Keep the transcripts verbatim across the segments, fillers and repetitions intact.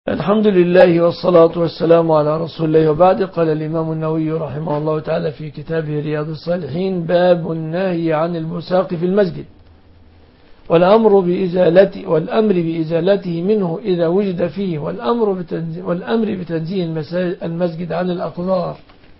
الحمد لله والصلاة والسلام على رسول الله، وبعد. قال الإمام النووي رحمه الله تعالى في كتابه رياض الصالحين: باب النهي عن البصاق في المسجد والأمر بإزالته والأمر بإزالته منه إذا وجد فيه، والأمر بتنزيه, والأمر بتنزيه المسجد عن الأقذار.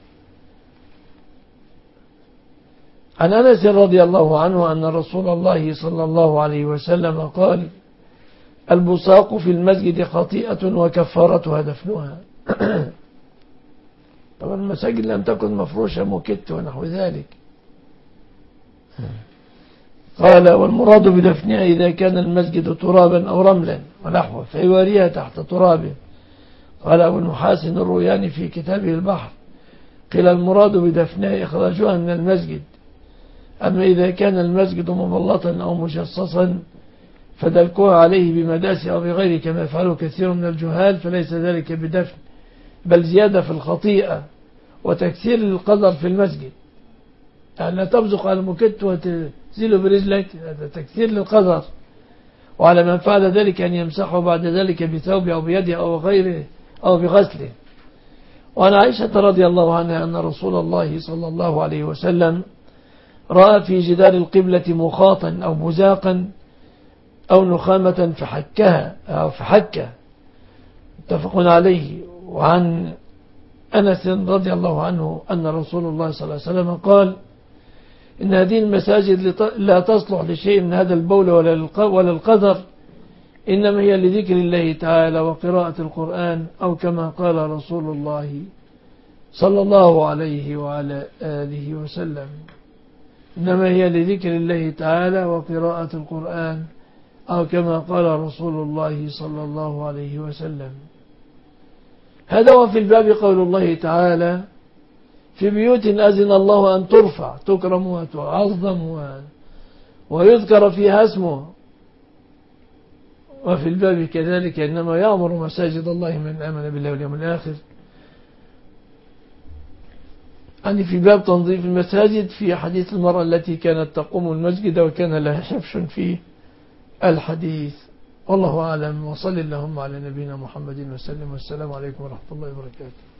عن أنس رضي الله عنه أن رسول الله صلى الله عليه وسلم قال: البصاق في المسجد خطيئة وكفارتها دفنها. طبعا المساجد لم تكن مفروشة موكت ونحو ذلك. قال: والمراد بدفنها إذا كان المسجد ترابا أو رملا ونحوه فيواريها تحت ترابه. قال أبو المحاسن الروياني في كتابه البحر: قيل المراد بدفنها إخراجها من المسجد، أما إذا كان المسجد مبلطا أو مجصصا فدلكوها عليه بمداس أو بغيره كما يفعله كثير من الجهال، فليس ذلك بدفن، بل زيادة في الخطيئة وتكثير القدر في المسجد. يعني لا تبزق على المكت وتزيله برجلك، هذا تكثير للقدر. وعلى من فعل ذلك أن يمسحه بعد ذلك بثوبه أو بيده أو غيره أو بغسله. وعن عائشة رضي الله عنها أن رسول الله صلى الله عليه وسلم رأى في جدار القبلة مخاطا أو بزاقا أو نخامة فحكها أو فحكه، متفق عليه. وعن أنس رضي الله عنه أن رسول الله صلى الله عليه وسلم قال: إن هذه المساجد لا تصلح لشيء من هذا البول ولا القذر، إنما هي لذكر الله تعالى وقراءة القرآن، أو كما قال رسول الله صلى الله عليه وعلى آله وسلم. إنما هي لذكر الله تعالى وقراءة القرآن، أو كما قال رسول الله صلى الله عليه وسلم. هذا وفي الباب قول الله تعالى: في بيوت أذن الله أن ترفع تكرم وتعظم ويذكر فيها اسمه. وفي الباب كذلك: إنما يأمر مساجد الله من آمن بالله واليوم الآخر. يعني في باب تنظيف المساجد، في حديث المرأة التي كانت تقوم المسجد وكان لها حفش فيه الحديث. والله أعلم، وصل اللهم على نبينا محمد وسلم، والسلام عليكم ورحمة الله وبركاته.